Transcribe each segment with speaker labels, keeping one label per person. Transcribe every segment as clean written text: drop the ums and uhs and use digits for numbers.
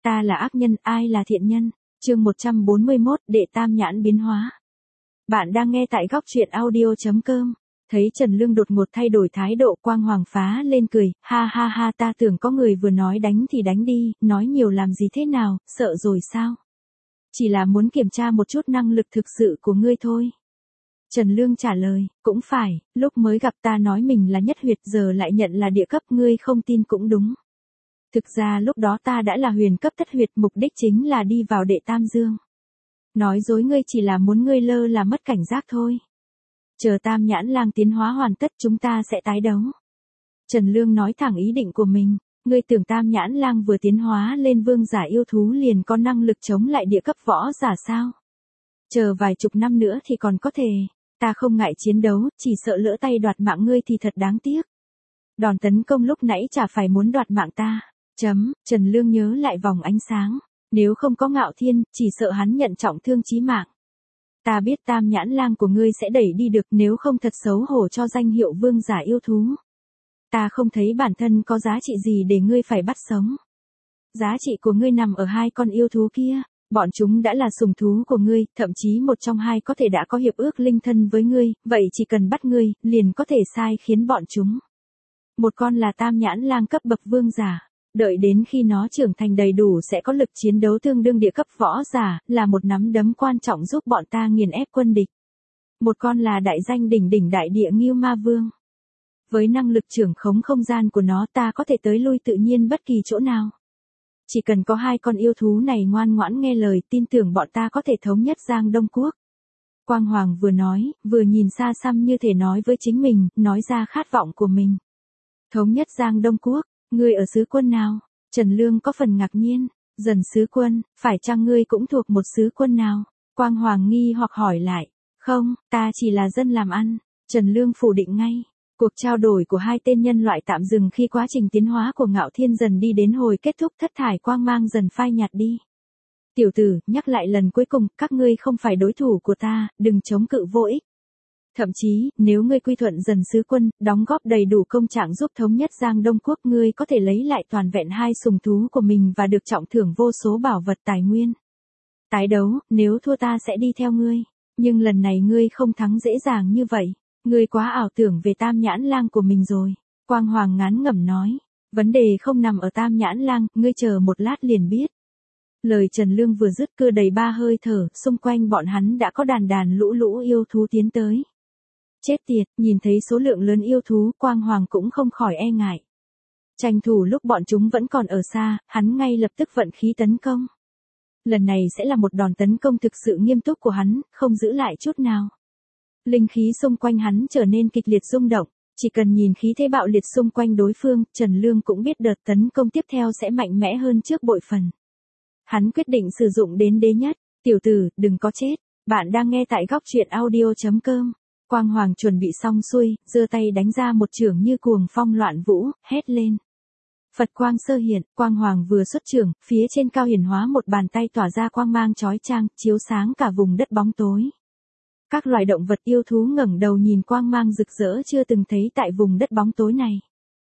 Speaker 1: Ta là ác nhân, ai là thiện nhân? Chương 141, đệ tam nhãn biến hóa. Bạn đang nghe tại góc truyện audio.com. Thấy Trần Lương đột ngột thay đổi thái độ, Quang Hoàng phá lên cười, ha ha ha, ta tưởng có người vừa nói đánh thì đánh đi, nói nhiều làm gì thế nào, sợ rồi sao? Chỉ là muốn kiểm tra một chút năng lực thực sự của ngươi thôi. Trần Lương trả lời, cũng phải, lúc mới gặp ta nói mình là nhất huyệt, giờ lại nhận là địa cấp, ngươi không tin cũng đúng. Thực ra lúc đó ta đã là huyền cấp thất huyệt, mục đích chính là đi vào đệ tam dương. Nói dối ngươi chỉ là muốn ngươi lơ là mất cảnh giác thôi. Chờ tam nhãn lang tiến hóa hoàn tất chúng ta sẽ tái đấu. Trần Lương nói thẳng ý định của mình, ngươi tưởng tam nhãn lang vừa tiến hóa lên vương giả yêu thú liền có năng lực chống lại địa cấp võ giả sao? Chờ vài chục năm nữa thì còn có thể, ta không ngại chiến đấu, chỉ sợ lỡ tay đoạt mạng ngươi thì thật đáng tiếc. Đòn tấn công lúc nãy chả phải muốn đoạt mạng ta. Trần Lương nhớ lại vòng ánh sáng, nếu không có Ngạo Thiên, chỉ sợ hắn nhận trọng thương chí mạng. Ta biết tam nhãn lang của ngươi sẽ đẩy đi được, nếu không thật xấu hổ cho danh hiệu vương giả yêu thú. Ta không thấy bản thân có giá trị gì để ngươi phải bắt sống. Giá trị của ngươi nằm ở hai con yêu thú kia, bọn chúng đã là sủng thú của ngươi, thậm chí một trong hai có thể đã có hiệp ước linh thân với ngươi, vậy chỉ cần bắt ngươi, liền có thể sai khiến bọn chúng. Một con là tam nhãn lang cấp bậc vương giả. Đợi đến khi nó trưởng thành đầy đủ sẽ có lực chiến đấu tương đương địa cấp võ giả, là một nắm đấm quan trọng giúp bọn ta nghiền ép quân địch. Một con là đại danh đỉnh đỉnh đại địa Ngưu Ma Vương. Với năng lực trưởng khống không gian của nó ta có thể tới lui tự nhiên bất kỳ chỗ nào. Chỉ cần có hai con yêu thú này ngoan ngoãn nghe lời, tin tưởng bọn ta có thể thống nhất Giang Đông Quốc. Quang Hoàng vừa nói, vừa nhìn xa xăm như thể nói với chính mình, nói ra khát vọng của mình. Thống nhất Giang Đông Quốc. Ngươi ở xứ quân nào? Trần Lương có phần ngạc nhiên, Dần xứ quân, phải chăng ngươi cũng thuộc một xứ quân nào? Quang Hoàng nghi hoặc hỏi lại, không, ta chỉ là dân làm ăn. Trần Lương phủ định ngay. Cuộc trao đổi của hai tên nhân loại tạm dừng khi quá trình tiến hóa của Ngạo Thiên dần đi đến hồi kết thúc, thất thải quang mang dần phai nhạt đi. Tiểu tử, nhắc lại lần cuối cùng, các ngươi không phải đối thủ của ta, đừng chống cự vô ích. Thậm chí, nếu ngươi quy thuận Dần xứ quân, đóng góp đầy đủ công trạng giúp thống nhất Giang Đông Quốc, ngươi có thể lấy lại toàn vẹn hai sủng thú của mình và được trọng thưởng vô số bảo vật tài nguyên. Tái đấu, nếu thua ta sẽ đi theo ngươi. Nhưng lần này ngươi không thắng dễ dàng như vậy. Ngươi quá ảo tưởng về tam nhãn lang của mình rồi. Quang Hoàng ngán ngẩm nói. Vấn đề không nằm ở tam nhãn lang, ngươi chờ một lát liền biết. Lời Trần Lương vừa dứt cưa đầy ba hơi thở, xung quanh bọn hắn đã có đàn đàn lũ lũ yêu thú tiến tới. Chết tiệt, nhìn thấy số lượng lớn yêu thú, Quang Hoàng cũng không khỏi e ngại. Tranh thủ lúc bọn chúng vẫn còn ở xa, hắn ngay lập tức vận khí tấn công. Lần này sẽ là một đòn tấn công thực sự nghiêm túc của hắn, không giữ lại chút nào. Linh khí xung quanh hắn trở nên kịch liệt rung động, chỉ cần nhìn khí thế bạo liệt xung quanh đối phương, Trần Lương cũng biết đợt tấn công tiếp theo sẽ mạnh mẽ hơn trước bội phần. Hắn quyết định sử dụng đến đế nhất, tiểu tử, đừng có chết, bạn đang nghe tại góc truyện audio.com. Quang Hoàng chuẩn bị xong xuôi, giơ tay đánh ra một chưởng như cuồng phong loạn vũ, hét lên. Phật quang sơ hiện, Quang Hoàng vừa xuất chưởng, phía trên cao hiển hóa một bàn tay tỏa ra quang mang chói chang, chiếu sáng cả vùng đất bóng tối. Các loài động vật yêu thú ngẩng đầu nhìn quang mang rực rỡ chưa từng thấy tại vùng đất bóng tối này.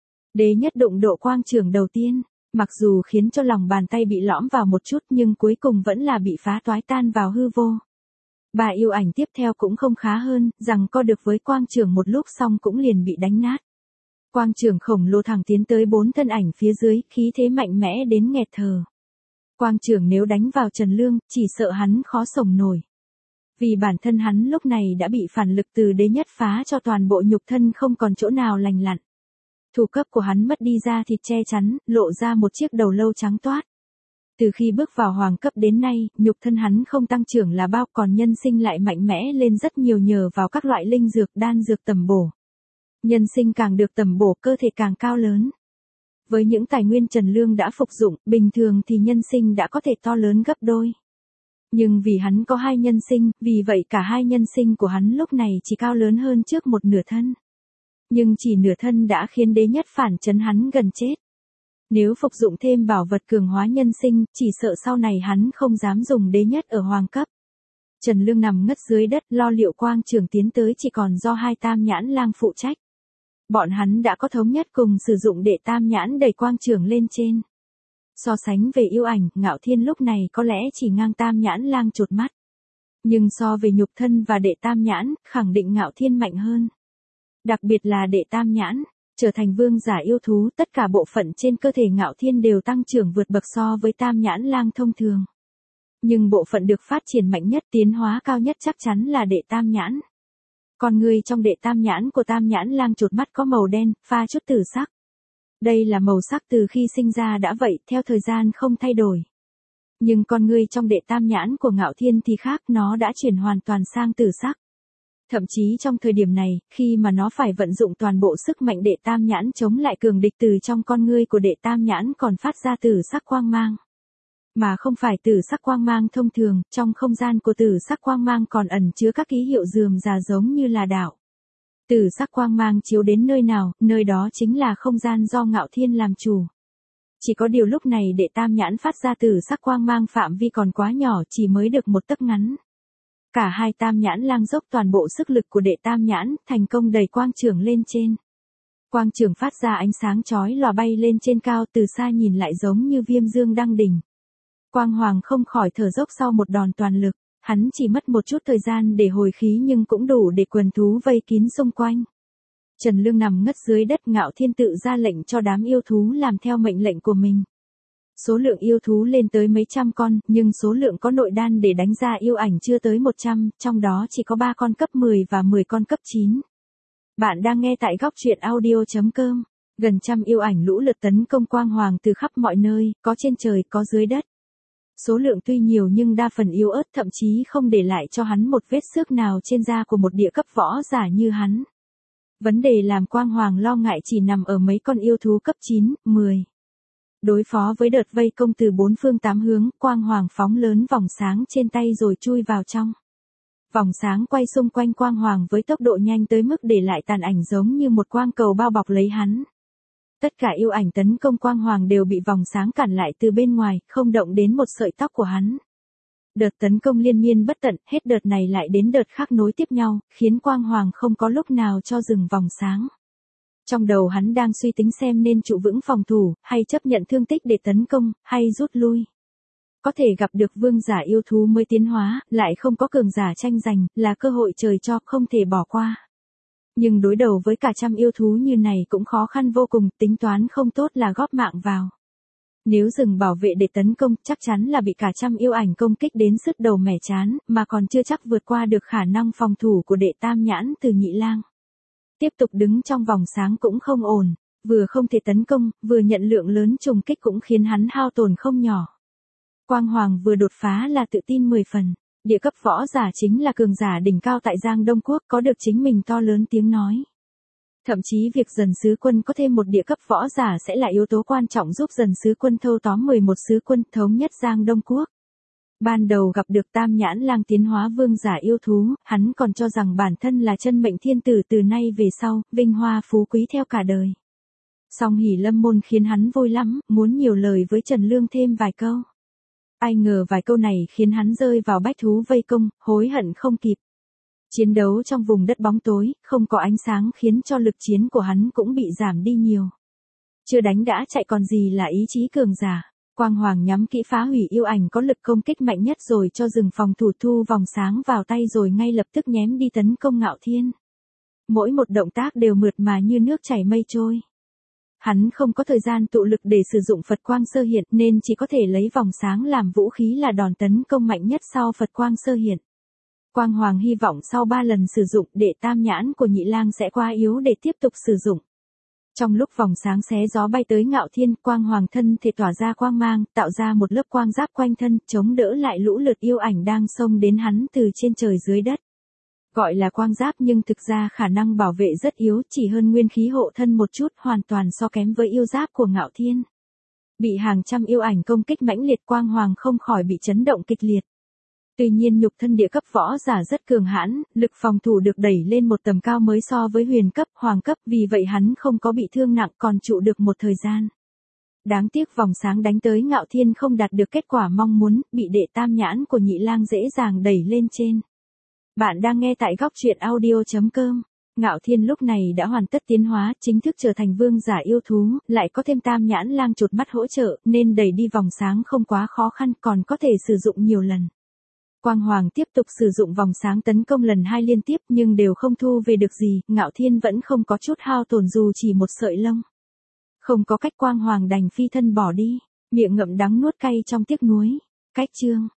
Speaker 1: Đế nhất đụng độ quang chưởng đầu tiên, mặc dù khiến cho lòng bàn tay bị lõm vào một chút nhưng cuối cùng vẫn là bị phá toái tan vào hư vô. Bà yêu ảnh tiếp theo cũng không khá hơn, rằng co được với quang chưởng một lúc xong cũng liền bị đánh nát. Quang chưởng khổng lồ thẳng tiến tới bốn thân ảnh phía dưới, khí thế mạnh mẽ đến nghẹt thở. Quang chưởng nếu đánh vào Trần Lương, chỉ sợ hắn khó sống nổi. Vì bản thân hắn lúc này đã bị phản lực từ đế nhất phá cho toàn bộ nhục thân không còn chỗ nào lành lặn. Thủ cấp của hắn mất đi da thịt che chắn, lộ ra một chiếc đầu lâu trắng toát. Từ khi bước vào hoàng cấp đến nay, nhục thân hắn không tăng trưởng là bao, còn nhân sinh lại mạnh mẽ lên rất nhiều nhờ vào các loại linh dược đan dược tầm bổ. Nhân sinh càng được tầm bổ cơ thể càng cao lớn. Với những tài nguyên Trần Lương đã phục dụng, bình thường thì nhân sinh đã có thể to lớn gấp đôi. Nhưng vì hắn có hai nhân sinh, vì vậy cả hai nhân sinh của hắn lúc này chỉ cao lớn hơn trước một nửa thân. Nhưng chỉ nửa thân đã khiến đế nhất phản chấn hắn gần chết. Nếu phục dụng thêm bảo vật cường hóa nhân sinh, chỉ sợ sau này hắn không dám dùng đế nhất ở hoàng cấp. Trần Lương nằm ngất dưới đất lo liệu quang chưởng tiến tới chỉ còn do hai tam nhãn lang phụ trách. Bọn hắn đã có thống nhất cùng sử dụng để tam nhãn đẩy quang chưởng lên trên. So sánh về yêu ảnh, Ngạo Thiên lúc này có lẽ chỉ ngang Tam Nhãn Lang chột mắt. Nhưng so về nhục thân và đệ Tam Nhãn, khẳng định Ngạo Thiên mạnh hơn. Đặc biệt là đệ Tam Nhãn, trở thành vương giả yêu thú, tất cả bộ phận trên cơ thể Ngạo Thiên đều tăng trưởng vượt bậc so với Tam Nhãn Lang thông thường. Nhưng bộ phận được phát triển mạnh nhất, tiến hóa cao nhất chắc chắn là đệ Tam Nhãn. Con người trong đệ Tam Nhãn của Tam Nhãn Lang chột mắt có màu đen, pha chút tử sắc. Đây là màu sắc từ khi sinh ra đã vậy, theo thời gian không thay đổi. Nhưng con người trong đệ Tam Nhãn của Ngạo Thiên thì khác, nó đã chuyển hoàn toàn sang tử sắc. Thậm chí trong thời điểm này, khi mà nó phải vận dụng toàn bộ sức mạnh đệ Tam Nhãn chống lại cường địch, từ trong con ngươi của đệ Tam Nhãn còn phát ra tử sắc quang mang. Mà không phải tử sắc quang mang thông thường, trong không gian của tử sắc quang mang còn ẩn chứa các ký hiệu rườm rà giống như là đạo. Tử sắc quang mang chiếu đến nơi nào, nơi đó chính là không gian do Ngạo Thiên làm chủ. Chỉ có điều lúc này đệ Tam Nhãn phát ra tử sắc quang mang phạm vi còn quá nhỏ, chỉ mới được một tấc ngắn. Cả hai Tam Nhãn Lang dốc toàn bộ sức lực của đệ Tam Nhãn, thành công đẩy quang trưởng lên trên. Quang trưởng phát ra ánh sáng chói lòa bay lên trên cao, từ xa nhìn lại giống như viêm dương đăng đỉnh. Quang Hoàng không khỏi thở dốc sau một đòn toàn lực, hắn chỉ mất một chút thời gian để hồi khí nhưng cũng đủ để quần thú vây kín xung quanh. Trần Lương nằm ngất dưới đất, Ngạo Thiên tự ra lệnh cho đám yêu thú làm theo mệnh lệnh của mình. Số lượng yêu thú lên tới mấy trăm con, nhưng số lượng có nội đan để đánh ra yêu ảnh chưa tới 100, trong đó chỉ có 3 con cấp 10 và 10 con cấp 9. Bạn đang nghe tại góc truyện audio.com. Gần trăm yêu ảnh lũ lượt tấn công Quang Hoàng từ khắp mọi nơi, có trên trời, có dưới đất. Số lượng tuy nhiều nhưng đa phần yếu ớt, thậm chí không để lại cho hắn một vết xước nào trên da của một địa cấp võ giả như hắn. Vấn đề làm Quang Hoàng lo ngại chỉ nằm ở mấy con yêu thú cấp 9, 10. Đối phó với đợt vây công từ 4 phương 8 hướng, Quang Hoàng phóng lớn vòng sáng trên tay rồi chui vào trong. Vòng sáng quay xung quanh Quang Hoàng với tốc độ nhanh tới mức để lại tàn ảnh giống như một quang cầu bao bọc lấy hắn. Tất cả yêu ảnh tấn công Quang Hoàng đều bị vòng sáng cản lại từ bên ngoài, không động đến một sợi tóc của hắn. Đợt tấn công liên miên bất tận, hết đợt này lại đến đợt khác nối tiếp nhau, khiến Quang Hoàng không có lúc nào cho dừng vòng sáng. Trong đầu hắn đang suy tính xem nên trụ vững phòng thủ, hay chấp nhận thương tích để tấn công, hay rút lui. Có thể gặp được vương giả yêu thú mới tiến hóa, lại không có cường giả tranh giành, là cơ hội trời cho, không thể bỏ qua. Nhưng đối đầu với cả trăm yêu thú như này cũng khó khăn vô cùng, tính toán không tốt là góp mạng vào. Nếu dừng bảo vệ để tấn công, chắc chắn là bị cả trăm yêu ảnh công kích đến sứt đầu mẻ chán, mà còn chưa chắc vượt qua được khả năng phòng thủ của đệ Tam Nhãn từ Nhị Lang. Tiếp tục đứng trong vòng sáng cũng không ổn, vừa không thể tấn công, vừa nhận lượng lớn trùng kích cũng khiến hắn hao tổn không nhỏ. Quang Hoàng vừa đột phá là tự tin 10 phần, địa cấp võ giả chính là cường giả đỉnh cao tại Giang Đông Quốc, có được chính mình to lớn tiếng nói. Thậm chí việc Dần Sứ Quân có thêm một địa cấp võ giả sẽ là yếu tố quan trọng giúp Dần Sứ Quân thâu tóm 11 sứ quân thống nhất Giang Đông Quốc. Ban đầu gặp được Tam Nhãn Lang tiến hóa vương giả yêu thú, hắn còn cho rằng bản thân là chân mệnh thiên tử, từ nay về sau, vinh hoa phú quý theo cả đời. Song Hỉ Lâm Môn khiến hắn vui lắm, muốn nhiều lời với Trần Lương thêm vài câu. Ai ngờ vài câu này khiến hắn rơi vào bách thú vây công, hối hận không kịp. Chiến đấu trong vùng đất bóng tối, không có ánh sáng khiến cho lực chiến của hắn cũng bị giảm đi nhiều. Chưa đánh đã chạy còn gì là ý chí cường giả. Quang Hoàng nhắm kỹ phá hủy yêu ảnh có lực công kích mạnh nhất rồi cho dừng phòng thủ, thu vòng sáng vào tay rồi ngay lập tức nhém đi tấn công Ngạo Thiên. Mỗi một động tác đều mượt mà như nước chảy mây trôi. Hắn không có thời gian tụ lực để sử dụng Phật Quang Sơ Hiện nên chỉ có thể lấy vòng sáng làm vũ khí là đòn tấn công mạnh nhất sau Phật Quang Sơ Hiện. Quang Hoàng hy vọng sau 3 lần sử dụng đệ Tam Nhãn của Nhị Lang sẽ quá yếu để tiếp tục sử dụng. Trong lúc vòng sáng xé gió bay tới Ngạo Thiên, Quang Hoàng thân thể tỏa ra quang mang, tạo ra một lớp quang giáp quanh thân, chống đỡ lại lũ lượt yêu ảnh đang xông đến hắn từ trên trời dưới đất. Gọi là quang giáp nhưng thực ra khả năng bảo vệ rất yếu, chỉ hơn nguyên khí hộ thân một chút, hoàn toàn so kém với yêu giáp của Ngạo Thiên. Bị hàng trăm yêu ảnh công kích mãnh liệt, Quang Hoàng không khỏi bị chấn động kịch liệt. Tuy nhiên nhục thân địa cấp võ giả rất cường hãn, lực phòng thủ được đẩy lên một tầm cao mới so với huyền cấp, hoàng cấp, vì vậy hắn không có bị thương nặng, còn trụ được một thời gian. Đáng tiếc vòng sáng đánh tới Ngạo Thiên không đạt được kết quả mong muốn, bị đệ Tam Nhãn của Nhị Lang dễ dàng đẩy lên trên. Bạn đang nghe tại góc truyện audio.com. Ngạo Thiên lúc này đã hoàn tất tiến hóa, chính thức trở thành vương giả yêu thú, lại có thêm Tam Nhãn Lang chột mắt hỗ trợ, nên đẩy đi vòng sáng không quá khó khăn, còn có thể sử dụng nhiều lần. Quang Hoàng tiếp tục sử dụng vòng sáng tấn công lần 2 liên tiếp nhưng đều không thu về được gì, Ngạo Thiên vẫn không có chút hao tổn dù chỉ một sợi lông. Không có cách, Quang Hoàng đành phi thân bỏ đi, miệng ngậm đắng nuốt cay trong tiếc nuối. Cách chương